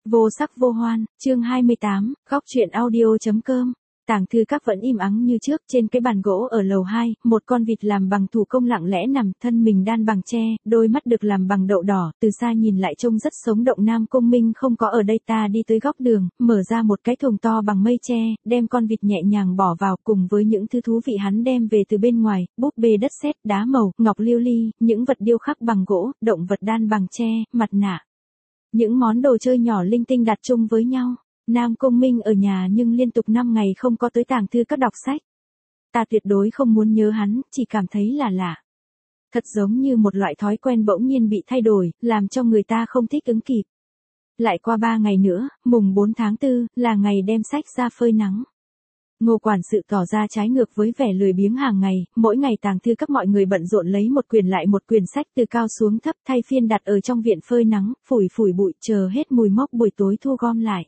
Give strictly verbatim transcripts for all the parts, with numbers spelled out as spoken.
Vô sắc vô hoan, chương hai mươi tám, góc truyện audio.com. Tàng thư các vẫn im ắng như trước, trên cái bàn gỗ ở lầu hai, một con vịt làm bằng thủ công lặng lẽ nằm, thân mình đan bằng tre, đôi mắt được làm bằng đậu đỏ, từ xa nhìn lại trông rất sống động. Nam Công Minh không có ở đây, ta đi tới góc đường, mở ra một cái thùng to bằng mây tre, đem con vịt nhẹ nhàng bỏ vào, cùng với những thứ thú vị hắn đem về từ bên ngoài, búp bê đất sét, đá màu, ngọc liêu ly, những vật điêu khắc bằng gỗ, động vật đan bằng tre, mặt nạ. Những món đồ chơi nhỏ linh tinh đặt chung với nhau. Nam Công Minh ở nhà nhưng liên tục năm ngày không có tới tàng thư các đọc sách. Ta tuyệt đối không muốn nhớ hắn, chỉ cảm thấy là lạ. Thật giống như một loại thói quen bỗng nhiên bị thay đổi, làm cho người ta không thích ứng kịp. Lại qua ba ngày nữa, mùng bốn tháng tư, là ngày đem sách ra phơi nắng. Ngô quản sự tỏ ra trái ngược với vẻ lười biếng hàng ngày, mỗi ngày tàng thư các mọi người bận rộn lấy một quyển lại một quyển sách từ cao xuống thấp thay phiên đặt ở trong viện phơi nắng, phủi phủi bụi, chờ hết mùi mốc buổi tối thu gom lại.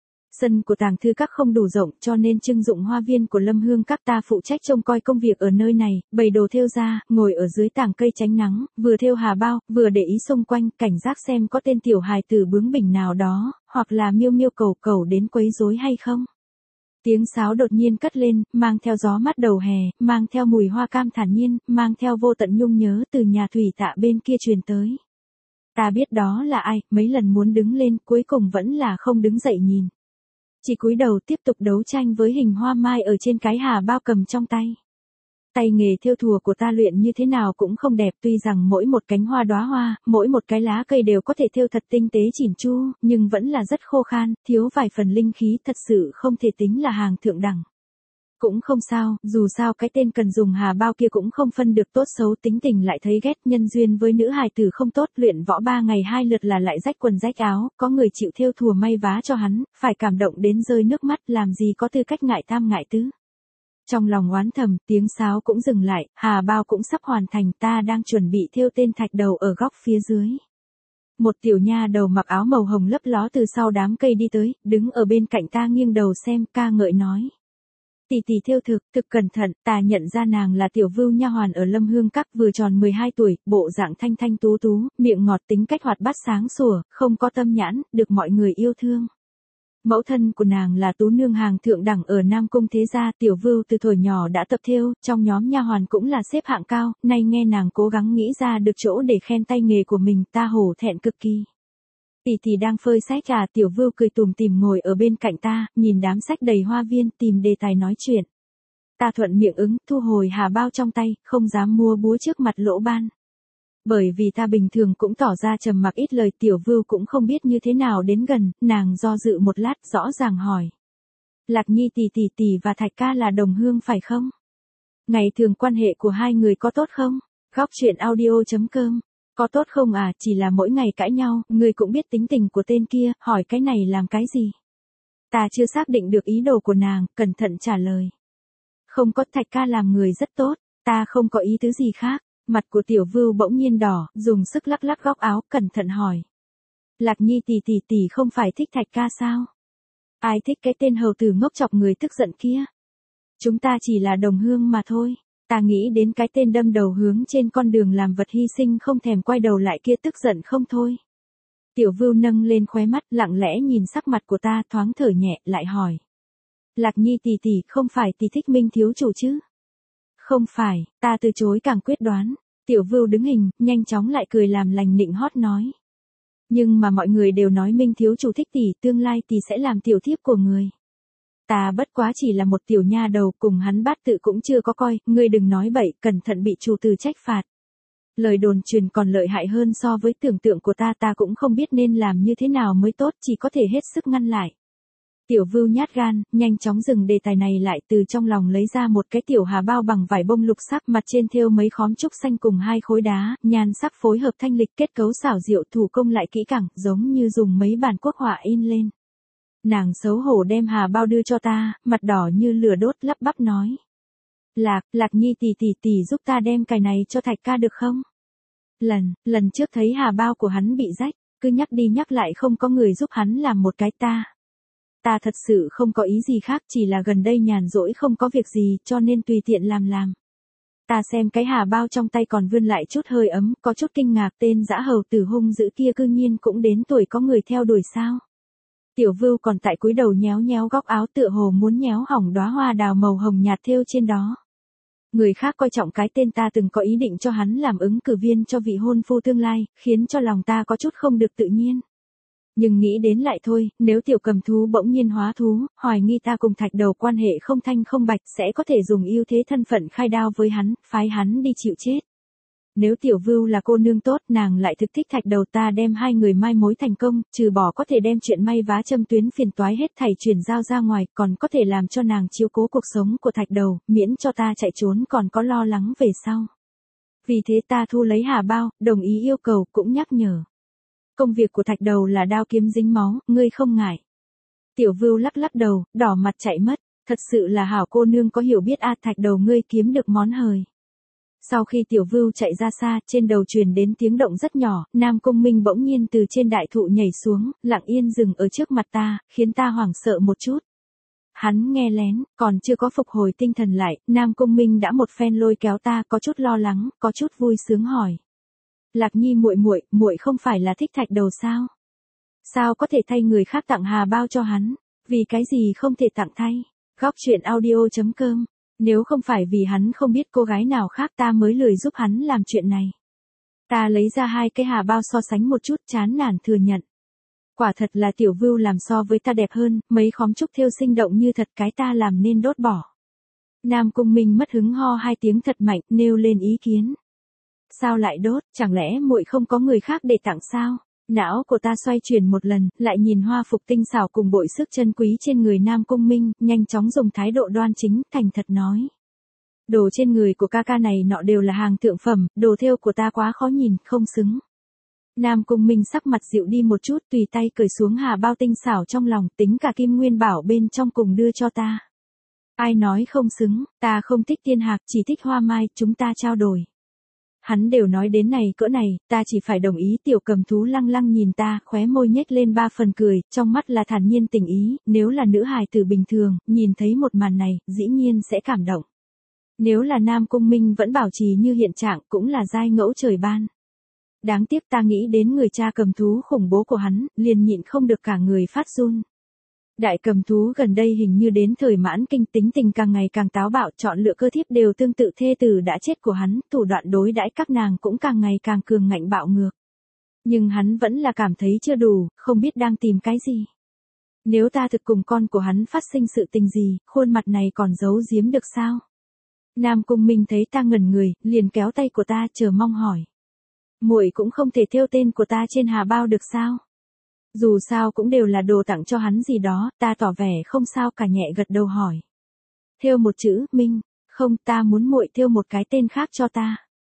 Sân của tàng thư các không đủ rộng cho nên trưng dụng hoa viên của Lâm Hương các ta phụ trách trông coi công việc ở nơi này, bày đồ thêu ra, ngồi ở dưới tàng cây tránh nắng, vừa thêu hà bao, vừa để ý xung quanh, cảnh giác xem có tên tiểu hài tử bướng bỉnh nào đó, hoặc là miêu miêu cầu cầu đến quấy rối hay không. Tiếng sáo đột nhiên cất lên, mang theo gió mát đầu hè, mang theo mùi hoa cam thản nhiên, mang theo vô tận nhung nhớ từ nhà thủy tạ bên kia truyền tới. Ta biết đó là ai, mấy lần muốn đứng lên, cuối cùng vẫn là không đứng dậy nhìn. Chỉ cúi đầu tiếp tục đấu tranh với hình hoa mai ở trên cái hà bao cầm trong tay. Tay nghề thêu thùa của ta luyện như thế nào cũng không đẹp, tuy rằng mỗi một cánh hoa đóa hoa, mỗi một cái lá cây đều có thể thêu thật tinh tế chỉn chu, nhưng vẫn là rất khô khan, thiếu vài phần linh khí, thật sự không thể tính là hàng thượng đẳng. Cũng không sao, dù sao cái tên cần dùng hà bao kia cũng không phân được tốt xấu, tính tình lại thấy ghét, nhân duyên với nữ hài tử không tốt, luyện võ ba ngày hai lượt là lại rách quần rách áo, có người chịu thêu thùa may vá cho hắn, phải cảm động đến rơi nước mắt, làm gì có tư cách ngại tam ngại tứ. Trong lòng oán thầm, tiếng sáo cũng dừng lại, hà bao cũng sắp hoàn thành, ta đang chuẩn bị thêu tên thạch đầu ở góc phía dưới. Một tiểu nha đầu mặc áo màu hồng lấp ló từ sau đám cây đi tới, đứng ở bên cạnh ta nghiêng đầu xem, ca ngợi nói. Tỷ tỷ thêu thực, thực cẩn thận, ta nhận ra nàng là tiểu vưu nha hoàn ở Lâm Hương các, vừa tròn mười hai tuổi, bộ dạng thanh thanh tú tú, miệng ngọt, tính cách hoạt bát sáng sủa, không có tâm nhãn, được mọi người yêu thương. Mẫu thân của nàng là tú nương hàng thượng đẳng ở Nam Cung thế gia, tiểu vưu từ thuở nhỏ đã tập thêu, trong nhóm nha hoàn cũng là xếp hạng cao, nay nghe nàng cố gắng nghĩ ra được chỗ để khen tay nghề của mình, ta hổ thẹn cực kỳ. Tỷ tỷ đang phơi sách trà, tiểu vưu cười tủm tỉm ngồi ở bên cạnh ta, nhìn đám sách đầy hoa viên, tìm đề tài nói chuyện. Ta thuận miệng ứng, thu hồi hà bao trong tay, không dám mua búa trước mặt lỗ ban. Bởi vì ta bình thường cũng tỏ ra trầm mặc ít lời, tiểu vưu cũng không biết như thế nào đến gần, nàng do dự một lát, rõ ràng hỏi. Lạc Nhi tỷ tỷ tỷ và Thạch ca là đồng hương phải không? Ngày thường quan hệ của hai người có tốt không? Góc truyện audio.com. Có tốt không à, chỉ là mỗi ngày cãi nhau, người cũng biết tính tình của tên kia, hỏi cái này làm cái gì? Ta chưa xác định được ý đồ của nàng, cẩn thận trả lời. Không có, Thạch ca làm người rất tốt, ta không có ý tứ gì khác. Mặt của tiểu vưu bỗng nhiên đỏ, dùng sức lắc lắc góc áo, cẩn thận hỏi. Lạc Nhi tỷ tỷ tỷ không phải thích Thạch ca sao? Ai thích cái tên hầu tử ngốc chọc người tức giận kia? Chúng ta chỉ là đồng hương mà thôi. Ta nghĩ đến cái tên đâm đầu hướng trên con đường làm vật hy sinh không thèm quay đầu lại kia, tức giận không thôi. Tiểu vưu nâng lên khóe mắt, lặng lẽ nhìn sắc mặt của ta, thoáng thở nhẹ, lại hỏi. Lạc Nhi tỷ tỷ, không phải tỷ thích Minh thiếu chủ chứ? Không phải, ta từ chối càng quyết đoán. Tiểu vưu đứng hình, nhanh chóng lại cười làm lành nịnh hót nói. Nhưng mà mọi người đều nói Minh thiếu chủ thích tỷ, tương lai tỷ sẽ làm tiểu thiếp của người. Ta bất quá chỉ là một tiểu nha đầu, cùng hắn bát tự cũng chưa có coi, ngươi đừng nói bậy, cẩn thận bị chủ tử trách phạt. Lời đồn truyền còn lợi hại hơn so với tưởng tượng của ta, ta cũng không biết nên làm như thế nào mới tốt, chỉ có thể hết sức ngăn lại. Tiểu vưu nhát gan, nhanh chóng dừng đề tài này lại, từ trong lòng lấy ra một cái tiểu hà bao bằng vải bông lục sắc, mặt trên thêu mấy khóm trúc xanh cùng hai khối đá, nhan sắc phối hợp thanh lịch, kết cấu xảo diệu, thủ công lại kỹ càng, giống như dùng mấy bản quốc họa in lên. Nàng xấu hổ đem hà bao đưa cho ta, mặt đỏ như lửa đốt, lắp bắp nói. Lạc, Lạc Nhi tỷ tỷ tỷ giúp ta đem cái này cho Thạch ca được không? Lần, lần trước thấy hà bao của hắn bị rách, cứ nhắc đi nhắc lại không có người giúp hắn làm một cái ta. Ta thật sự không có ý gì khác, chỉ là gần đây nhàn rỗi không có việc gì, cho nên tùy tiện làm làm. Ta xem cái hà bao trong tay còn vươn lại chút hơi ấm, có chút kinh ngạc, tên dã hầu tử hung dữ kia cư nhiên cũng đến tuổi có người theo đuổi sao? Tiểu Vưu còn tại cúi đầu nhéo nhéo góc áo tựa hồ muốn nhéo hỏng đóa hoa đào màu hồng nhạt thêu trên đó. Người khác coi trọng cái tên ta từng có ý định cho hắn làm ứng cử viên cho vị hôn phu tương lai, khiến cho lòng ta có chút không được tự nhiên. Nhưng nghĩ đến lại thôi, nếu tiểu cầm thú bỗng nhiên hóa thú, hoài nghi ta cùng thạch đầu quan hệ không thanh không bạch sẽ có thể dùng ưu thế thân phận khai đao với hắn, phái hắn đi chịu chết. Nếu tiểu Vưu là cô nương tốt, nàng lại thực thích thạch đầu, ta đem hai người mai mối thành công, trừ bỏ có thể đem chuyện may vá châm tuyến phiền toái hết thảy chuyển giao ra ngoài, còn có thể làm cho nàng chiếu cố cuộc sống của thạch đầu, miễn cho ta chạy trốn còn có lo lắng về sau. Vì thế ta thu lấy hà bao, đồng ý yêu cầu, cũng nhắc nhở. Công việc của thạch đầu là đao kiếm dính máu, ngươi không ngại. Tiểu Vưu lắc lắc đầu, đỏ mặt chạy mất, thật sự là hảo cô nương có hiểu biết a, thạch đầu ngươi kiếm được món hời. Sau khi tiểu Vưu chạy ra xa, trên đầu truyền đến tiếng động rất nhỏ, Nam Cung Minh bỗng nhiên từ trên đại thụ nhảy xuống, lặng yên dừng ở trước mặt ta, khiến ta hoảng sợ một chút. Hắn nghe lén, còn chưa có phục hồi tinh thần lại, Nam Cung Minh đã một phen lôi kéo ta, có chút lo lắng, có chút vui sướng hỏi. Lạc Nhi muội muội, muội không phải là thích thạch đầu sao? Sao có thể thay người khác tặng hà bao cho hắn? Vì cái gì không thể tặng thay? Góc truyện audio chấm com. Nếu không phải vì hắn không biết cô gái nào khác ta mới lười giúp hắn làm chuyện này. Ta lấy ra hai cái hà bao so sánh một chút, chán nản thừa nhận. Quả thật là tiểu Vưu làm so với ta đẹp hơn, mấy khóm trúc thêu sinh động như thật, cái ta làm nên đốt bỏ. Nam Cung Minh mất hứng ho hai tiếng thật mạnh, nêu lên ý kiến. Sao lại đốt, chẳng lẽ muội không có người khác để tặng sao? Não của ta xoay chuyển một lần, lại nhìn hoa phục tinh xảo cùng bội sức chân quý trên người Nam Cung Minh, nhanh chóng dùng thái độ đoan chính, thành thật nói. Đồ trên người của ca ca này nọ đều là hàng thượng phẩm, đồ thêu của ta quá khó nhìn, không xứng. Nam Cung Minh sắc mặt dịu đi một chút, tùy tay cởi xuống hà bao tinh xảo trong lòng, tính cả kim nguyên bảo bên trong cùng đưa cho ta. Ai nói không xứng, ta không thích tiên hạc, chỉ thích hoa mai, chúng ta trao đổi. Hắn đều nói đến này cỡ này, ta chỉ phải đồng ý. Tiểu cầm thú lăng lăng nhìn ta, khóe môi nhếch lên ba phần cười, trong mắt là thản nhiên tình ý, nếu là nữ hài tử bình thường, nhìn thấy một màn này, dĩ nhiên sẽ cảm động. Nếu là Nam Cung Minh vẫn bảo trì như hiện trạng, cũng là giai ngẫu trời ban. Đáng tiếc ta nghĩ đến người cha cầm thú khủng bố của hắn, liền nhịn không được cả người phát run. Đại cầm thú gần đây hình như đến thời mãn kinh, tính tình càng ngày càng táo bạo, chọn lựa cơ thiếp đều tương tự thê tử đã chết của hắn, thủ đoạn đối đãi các nàng cũng càng ngày càng cường ngạnh bạo ngược. Nhưng hắn vẫn là cảm thấy chưa đủ, không biết đang tìm cái gì. Nếu ta thực cùng con của hắn phát sinh sự tình gì, khuôn mặt này còn giấu giếm được sao? Nam Cung Minh thấy ta ngẩn người, liền kéo tay của ta chờ mong hỏi. Muội cũng không thể thêu tên của ta trên hà bao được sao? Dù sao cũng đều là đồ tặng cho hắn gì đó, ta tỏ vẻ không sao cả, nhẹ gật đầu hỏi. Thêu một chữ, Minh, không, ta muốn muội thêu một cái tên khác cho ta.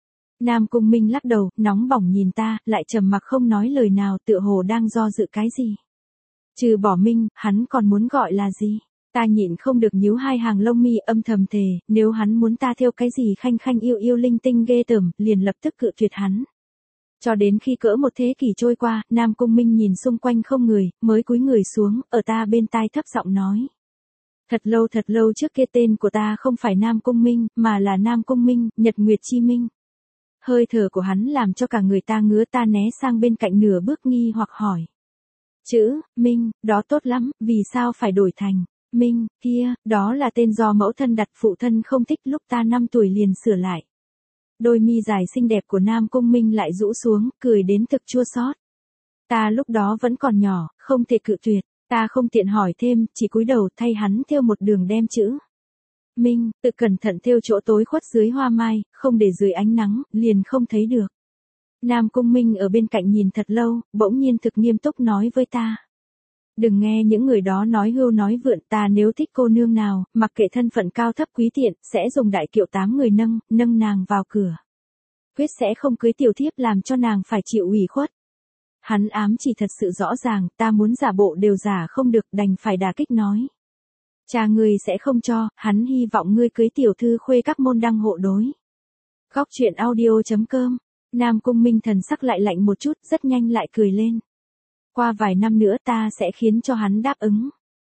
Nam Cung Minh lắc đầu, nóng bỏng nhìn ta, lại trầm mặc không nói lời nào, tựa hồ đang do dự cái gì. Trừ bỏ Minh, hắn còn muốn gọi là gì? Ta nhịn không được nhíu hai hàng lông mi, âm thầm thề, nếu hắn muốn ta thêu cái gì khanh khanh yêu yêu linh tinh ghê tởm, liền lập tức cự tuyệt hắn. Cho đến khi cỡ một thế kỷ trôi qua, Nam Cung Minh nhìn xung quanh không người, mới cúi người xuống, ở ta bên tai thấp giọng nói. Thật lâu thật lâu trước kia tên của ta không phải Nam Cung Minh, mà là Nam Cung Minh, Nhật Nguyệt Chi Minh. Hơi thở của hắn làm cho cả người ta ngứa, ta né sang bên cạnh nửa bước nghi hoặc hỏi. Chữ, Minh, đó tốt lắm, vì sao phải đổi thành, Minh, kia, đó là tên do mẫu thân đặt, phụ thân không thích, lúc ta năm tuổi liền sửa lại. Đôi mi dài xinh đẹp của Nam Cung Minh lại rũ xuống, cười đến thực chua xót. Ta lúc đó vẫn còn nhỏ, không thể cự tuyệt, ta không tiện hỏi thêm, chỉ cúi đầu thay hắn thêu một đường đem chữ. Minh, tự cẩn thận thêu chỗ tối khuất dưới hoa mai, không để dưới ánh nắng, liền không thấy được. Nam Cung Minh ở bên cạnh nhìn thật lâu, bỗng nhiên thực nghiêm túc nói với ta. Đừng nghe những người đó nói hưu nói vượn, ta nếu thích cô nương nào, mặc kệ thân phận cao thấp quý tiện, sẽ dùng đại kiệu tám người nâng, nâng nàng vào cửa. Quyết sẽ không cưới tiểu thiếp làm cho nàng phải chịu ủy khuất. Hắn ám chỉ thật sự rõ ràng, ta muốn giả bộ đều giả không được, đành phải đả kích nói. Cha ngươi sẽ không cho, hắn hy vọng ngươi cưới tiểu thư khuê các môn đăng hộ đối. Góc truyện audio chấm com. Nam Cung Minh thần sắc lại lạnh một chút, rất nhanh lại cười lên. Qua vài năm nữa ta sẽ khiến cho hắn đáp ứng.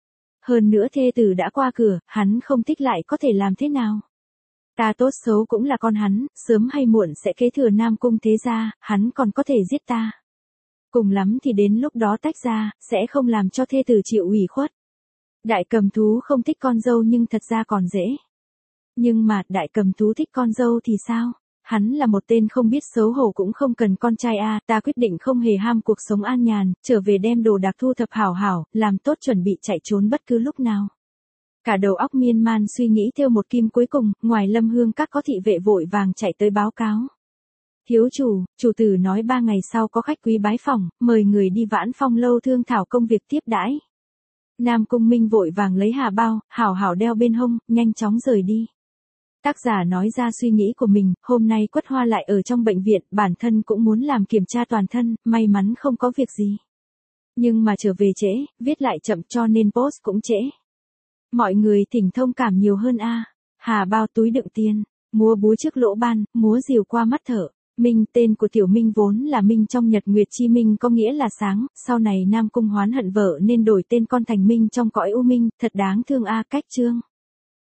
Hơn nữa thê tử đã qua cửa, hắn không thích lại có thể làm thế nào. Ta tốt xấu cũng là con hắn, sớm hay muộn sẽ kế thừa Nam Cung thế gia, hắn còn có thể giết ta. Cùng lắm thì đến lúc đó tách ra, sẽ không làm cho thê tử chịu ủy khuất. Đại cầm thú không thích con dâu nhưng thật ra còn dễ. Nhưng mà, đại cầm thú thích con dâu thì sao? Hắn là một tên không biết xấu hổ cũng không cần con trai a, ta quyết định không hề ham cuộc sống an nhàn, trở về đem đồ đạc thu thập hảo hảo, làm tốt chuẩn bị chạy trốn bất cứ lúc nào. Cả đầu óc miên man suy nghĩ theo một kim cuối cùng, ngoài Lâm Hương các có thị vệ vội vàng chạy tới báo cáo. Thiếu chủ, chủ tử nói ba ngày sau có khách quý bái phỏng, mời người đi Vãn Phong lâu thương thảo công việc tiếp đãi. Nam Cung Minh vội vàng lấy hà bao, hảo hảo đeo bên hông, nhanh chóng rời đi. Tác giả nói ra suy nghĩ của mình, hôm nay Quất Hoa lại ở trong bệnh viện, bản thân cũng muốn làm kiểm tra toàn thân, may mắn không có việc gì. Nhưng mà trở về trễ, viết lại chậm cho nên post cũng trễ. Mọi người thỉnh thông cảm nhiều hơn a. Hà bao túi đựng tiền, múa búa trước lỗ ban, múa rìu qua mắt thở. Minh, tên của Tiểu Minh vốn là Minh trong Nhật Nguyệt Chi Minh có nghĩa là sáng, sau này Nam Cung hoán hận vợ nên đổi tên con thành Minh trong cõi u minh, thật đáng thương a. Cách chương